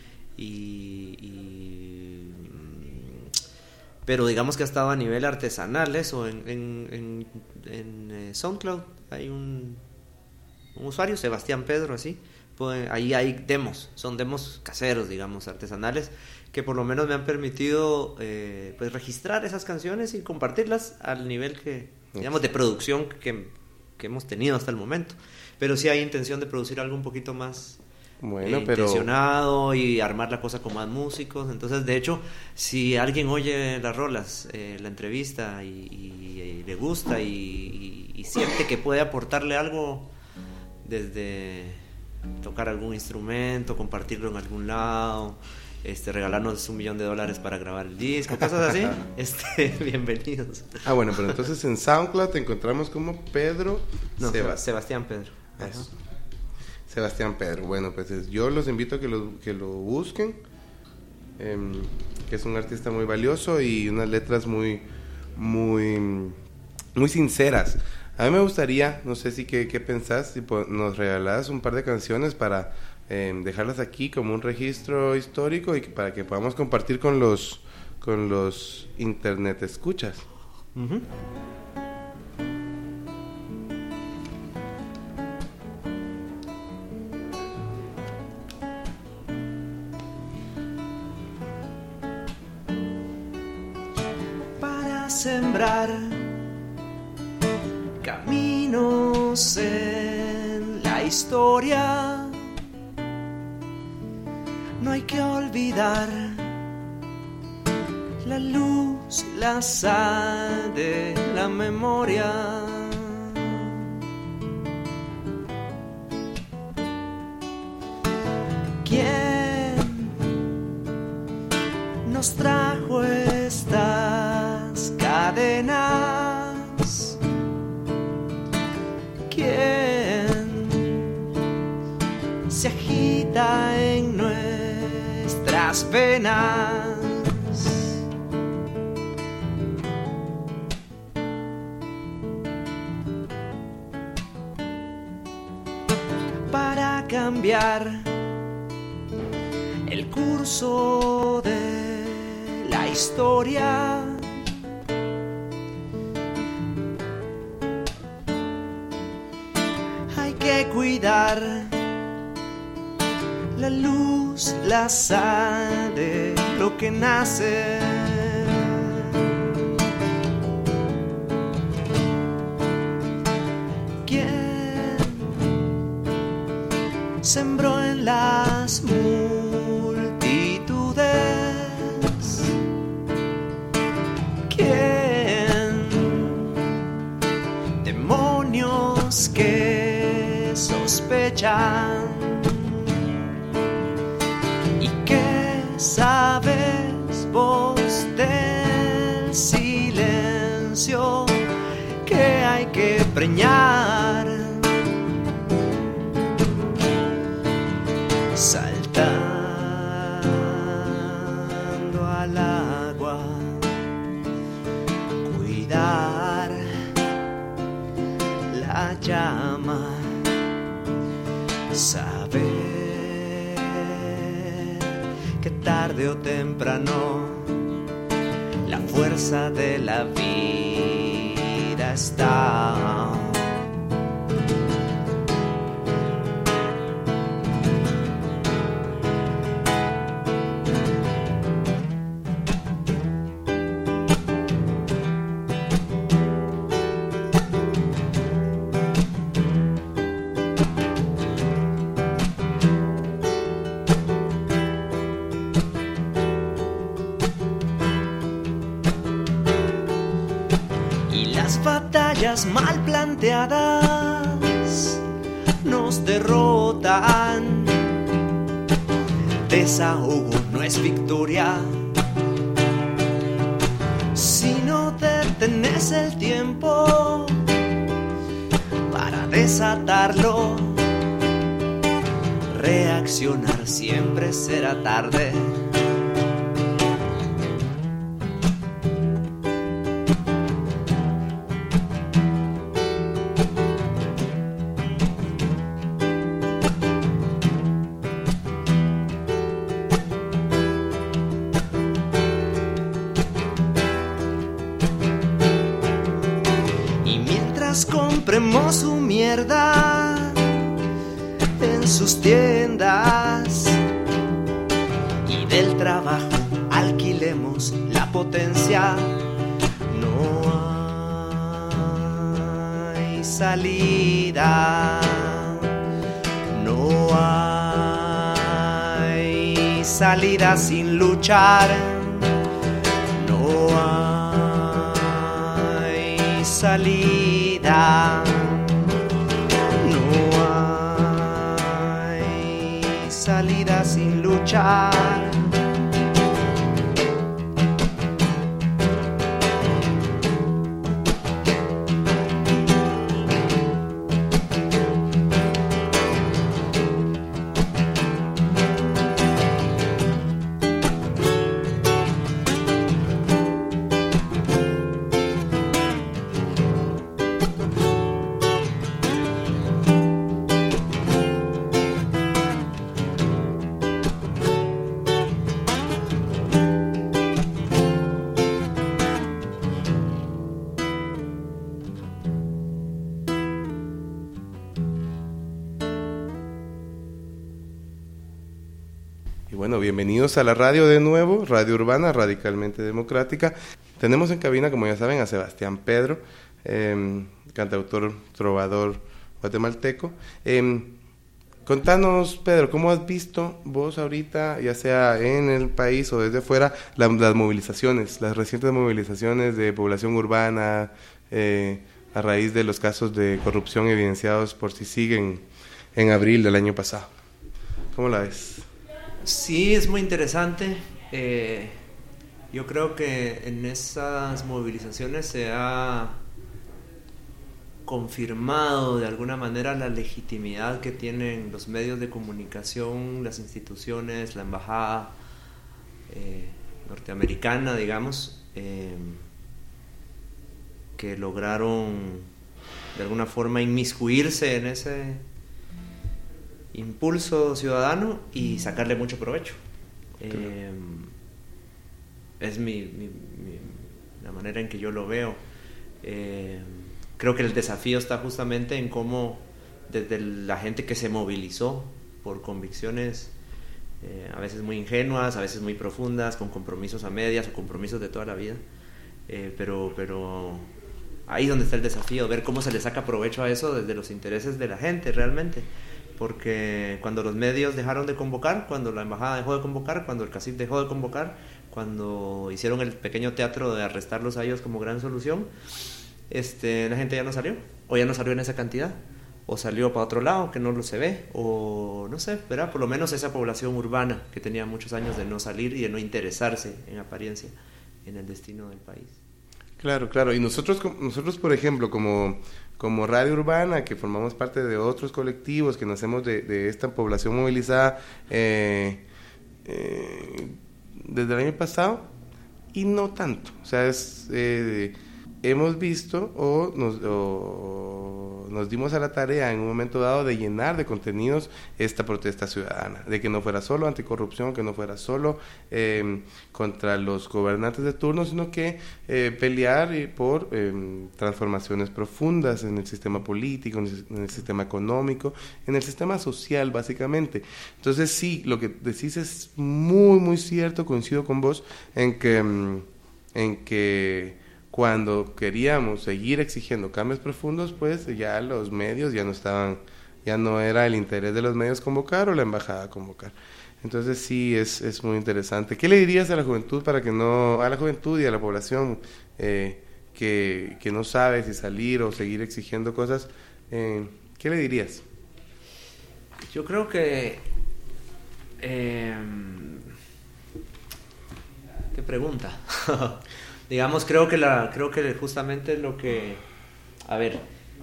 pero digamos que ha estado a nivel artesanal eso. En SoundCloud hay un usuario, Sebastián Pedro, así. ahí hay demos, son demos caseros, digamos, artesanales, que por lo menos me han permitido pues registrar esas canciones y compartirlas al nivel que, digamos, de producción que hemos tenido hasta el momento. Pero sí hay intención de producir algo un poquito más intencionado y armar la cosa con más músicos. Entonces, de hecho, si alguien oye las rolas, la entrevista y le gusta y siente que puede aportarle algo, desde tocar algún instrumento, compartirlo en algún lado, regalarnos $1 millón para grabar el disco, cosas así, bienvenidos. Bueno, pero entonces en SoundCloud te encontramos como Sebastián Pedro. Eso. Sebastián Pedro. Bueno, pues yo los invito a que lo busquen, que es un artista muy valioso y unas letras muy sinceras. A mí me gustaría, no sé si qué pensás, si nos regalás un par de canciones para dejarlas aquí como un registro histórico y para que podamos compartir con los internet escuchas. Uh-huh. Para sembrar caminos en la historia, no hay que olvidar la luz, la sal de la memoria. ¿Quién nos trajo estas cadenas? ¿Quién se agita en nuestras venas? Para cambiar el curso de la historia, hay que cuidar la luz, la sal de lo que nace. ¿Quién sembró en las multitudes? ¿Quién? Demonios que sospechan. ¿Sabes vos del silencio que hay que preñar? Saltando al agua, cuidar la llama, saber que tarde o temprano la fuerza de la vida está. Batallas mal planteadas nos derrotan. Desahogo no es victoria si no detenés el tiempo para desatarlo. Reaccionar siempre será tarde. Compremos su mierda en sus tiendas y del trabajo alquilemos la potencia. No hay salida, no hay salida sin luchar, no hay salida, no hay salida sin luchar. Bienvenidos a la radio de nuevo, Radio Urbana, radicalmente democrática. Tenemos en cabina, como ya saben, a Sebastián Pedro, cantautor, trovador guatemalteco. Contanos, Pedro, ¿cómo has visto vos ahorita, ya sea en el país o desde fuera, las movilizaciones, las recientes movilizaciones de población urbana a raíz de los casos de corrupción evidenciados por CICIG en abril del año pasado? ¿Cómo la ves? Sí, es muy interesante. Yo creo que en esas movilizaciones se ha confirmado de alguna manera la legitimidad que tienen los medios de comunicación, las instituciones, la embajada norteamericana, digamos, que lograron de alguna forma inmiscuirse en ese impulso ciudadano y sacarle mucho provecho. Es la manera en que yo lo veo. Creo que el desafío está justamente en cómo desde la gente que se movilizó por convicciones a veces muy ingenuas, a veces muy profundas, con compromisos a medias o compromisos de toda la vida, pero ahí es donde está el desafío, ver cómo se le saca provecho a eso desde los intereses de la gente realmente. Porque cuando los medios dejaron de convocar, cuando la embajada dejó de convocar, cuando el CACIF dejó de convocar, cuando hicieron el pequeño teatro de arrestarlos a ellos como gran solución, la gente ya no salió, o ya no salió en esa cantidad, o salió para otro lado que no lo se ve, o no sé, ¿verdad? Por lo menos esa población urbana que tenía muchos años de no salir y de no interesarse en apariencia en el destino del país. Claro, claro. Y nosotros por ejemplo, como Radio Urbana, que formamos parte de otros colectivos que nacemos de esta población movilizada desde el año pasado, y no tanto. O sea, hemos visto o nos dimos a la tarea en un momento dado de llenar de contenidos esta protesta ciudadana, de que no fuera solo anticorrupción, que no fuera solo contra los gobernantes de turno, sino que pelear por transformaciones profundas en el sistema político, en el sistema económico, en el sistema social, básicamente. Entonces sí, lo que decís es muy, muy cierto, coincido con vos en que cuando queríamos seguir exigiendo cambios profundos, pues ya los medios ya no era el interés de los medios convocar o la embajada convocar. Entonces sí, es muy interesante. ¿Qué le dirías a la juventud a la juventud y a la población que no sabe si salir o seguir exigiendo cosas? ¿Qué le dirías? Yo creo que ¿qué pregunta? Digamos, creo que justamente lo que, a ver,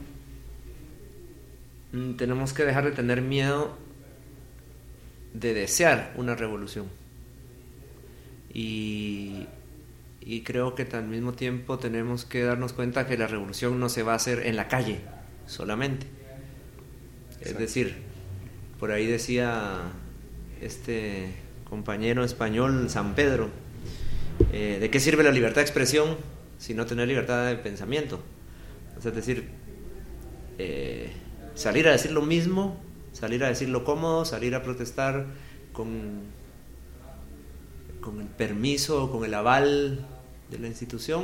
tenemos que dejar de tener miedo de desear una revolución, y creo que al mismo tiempo tenemos que darnos cuenta que la revolución no se va a hacer en la calle solamente. Exacto. Es decir, por ahí decía este compañero español, San Pedro, ¿de qué sirve la libertad de expresión si no tener libertad de pensamiento? O sea, es decir, salir a decir lo mismo salir a decir lo cómodo, salir a protestar con el permiso, con el aval de la institución,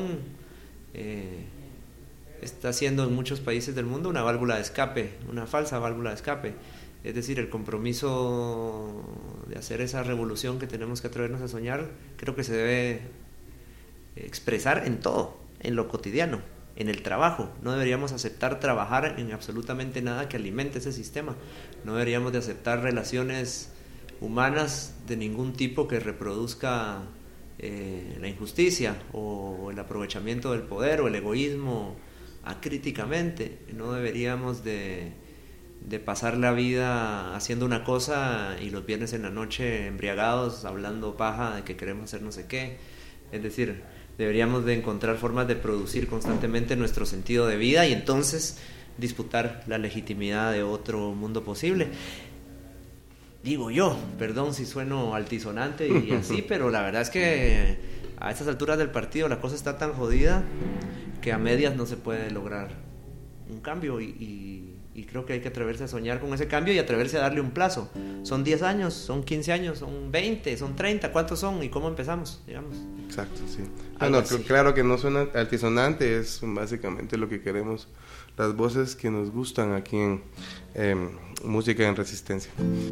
está siendo en muchos países del mundo una válvula de escape, una falsa válvula de escape. Es decir, el compromiso de hacer esa revolución que tenemos que atrevernos a soñar, creo que se debe expresar en todo, en lo cotidiano, en el trabajo. No deberíamos aceptar trabajar en absolutamente nada que alimente ese sistema. No deberíamos de aceptar relaciones humanas de ningún tipo que reproduzca la injusticia o el aprovechamiento del poder o el egoísmo acríticamente. No deberíamos de pasar la vida haciendo una cosa y los viernes en la noche embriagados hablando paja de que queremos hacer no sé qué. Es decir, deberíamos de encontrar formas de producir constantemente nuestro sentido de vida y entonces disputar la legitimidad de otro mundo posible. Digo yo, perdón si sueno altisonante y así, pero la verdad es que a estas alturas del partido la cosa está tan jodida que a medias no se puede lograr un cambio y creo que hay que atreverse a soñar con ese cambio y atreverse a darle un plazo. Son 10 años, son 15 años, son 20, son 30, ¿cuántos son? ¿Y cómo empezamos? Digamos. Exacto, sí. Bueno, claro que no suena altisonante, es básicamente lo que queremos, las voces que nos gustan aquí en Música en Resistencia.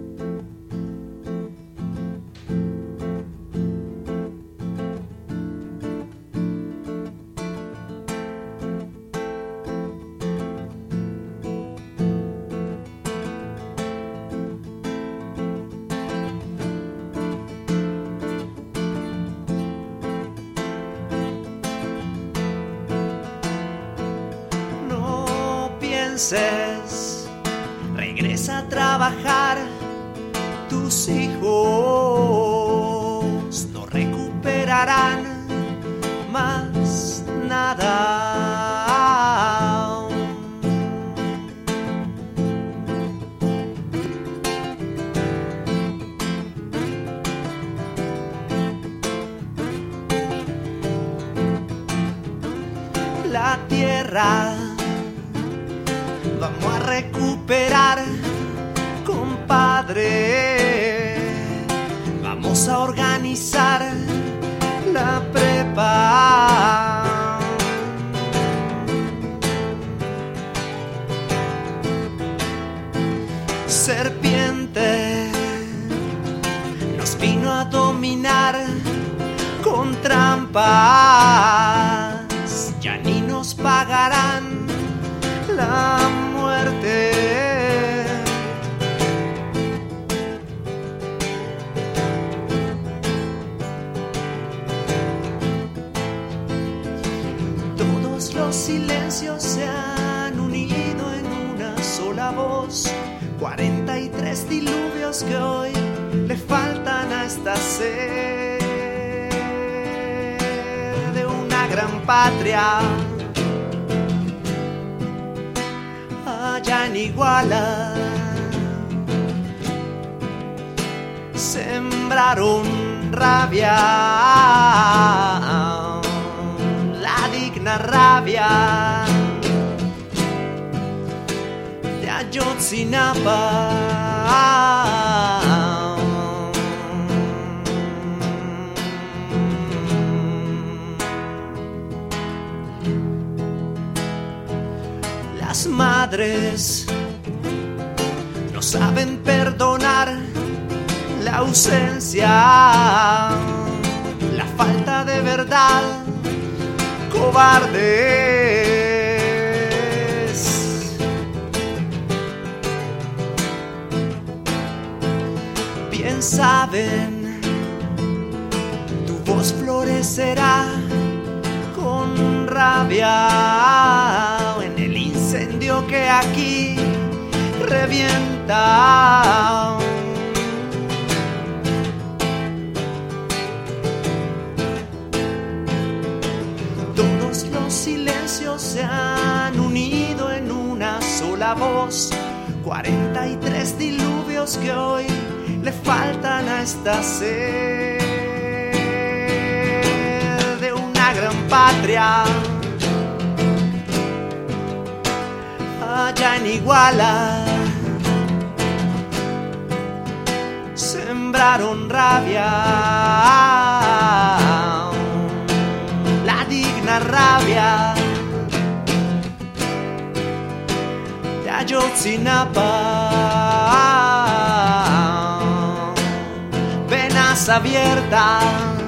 Regresa a trabajar, tus hijos no recuperarán más nada. La tierra vamos a recuperar, compadre. Vamos a organizar la prepa. Serpiente nos vino a dominar con trampas, ya ni nos pagarán la muerte. Todos los silencios se han unido en una sola voz. 43 diluvios que hoy le faltan a esta sed de una gran patria. Allá en Iguala sembraron rabia, la digna rabia de Ayotzinapa. Las madres no saben perdonar la ausencia, la falta de verdad, cobardes. Bien saben, tu voz florecerá con rabia en el incendio que aquí revienta. Todos los silencios se han unido en una sola voz. 43 diluvios que hoy le faltan a esta sed de una gran patria. Allá en Iguala sembraron rabia, la digna rabia de Ayotzinapa, venas abiertas,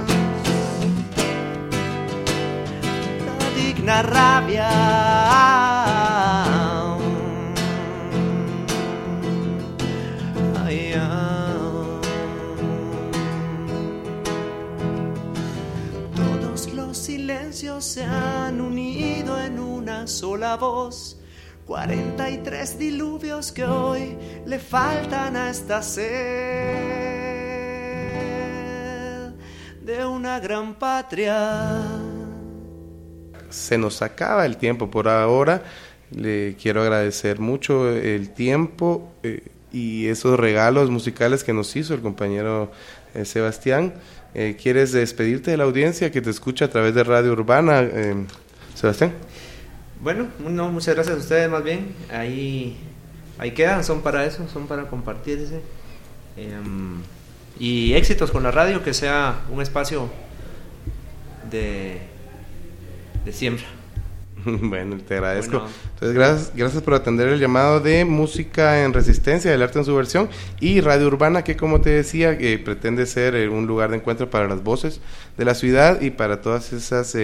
la digna rabia. Silencios se han unido en una sola voz, 43 diluvios que hoy le faltan a esta sed de una gran patria. Se nos acaba el tiempo por ahora. Le quiero agradecer mucho el tiempo y esos regalos musicales que nos hizo el compañero Sebastián. ¿Quieres despedirte de la audiencia que te escucha a través de Radio Urbana, Sebastián? Bueno, no, muchas gracias a ustedes más bien. Ahí quedan, son para eso, son para compartirse. Y éxitos con la radio, que sea un espacio de siembra. Bueno, te agradezco. Bueno. Entonces, gracias por atender el llamado de Música en Resistencia, del arte en su versión, y Radio Urbana, que como te decía, pretende ser un lugar de encuentro para las voces de la ciudad y para todas esas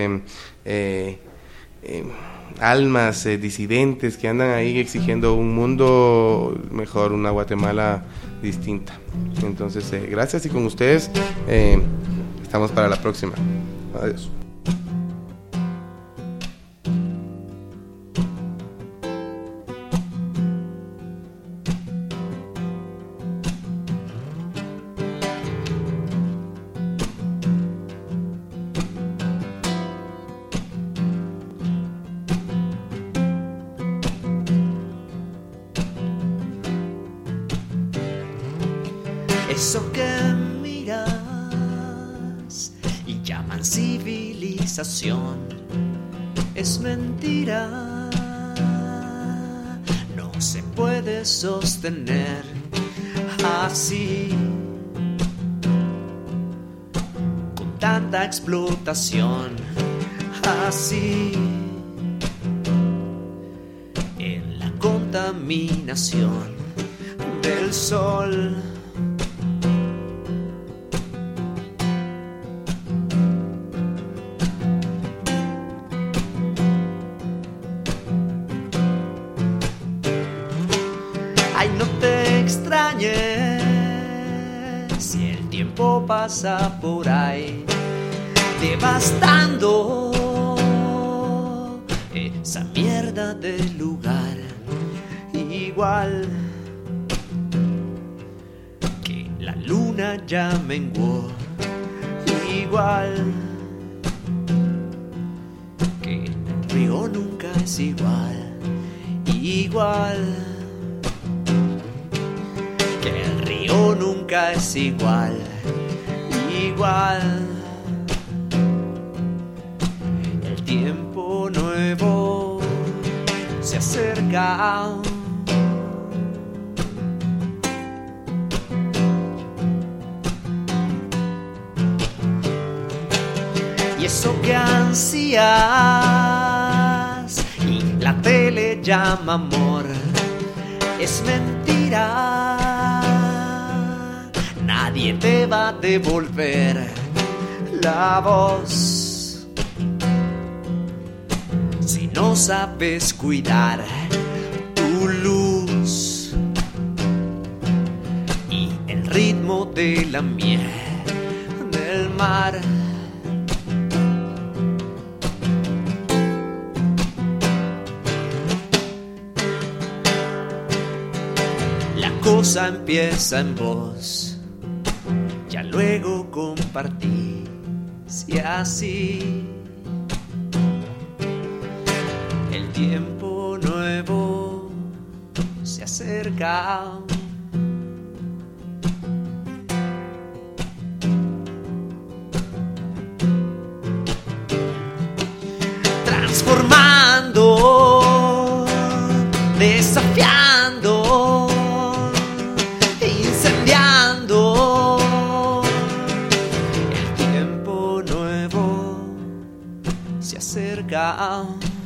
almas disidentes que andan ahí exigiendo un mundo mejor, una Guatemala distinta. Entonces, gracias, y con ustedes estamos para la próxima. Adiós. Eso que miras y llaman civilización es mentira, no se puede sostener así, con tanta explotación, así, en la contaminación del sol. Ay, no te extrañes si el tiempo pasa por ahí, devastando esa mierda de lugar, igual que la luna ya menguó, igual que el río nunca es igual, igual que el río nunca es igual, igual. El tiempo nuevo se acerca. Y eso que ansías y la tele llama amor es mentira. Nadie te va a devolver la voz si no sabes cuidar tu luz y el ritmo de la miel del mar. La cosa empieza en vos, ya luego compartí, si así el tiempo nuevo se acerca. Transformando, desafiando, incendiando se acerca.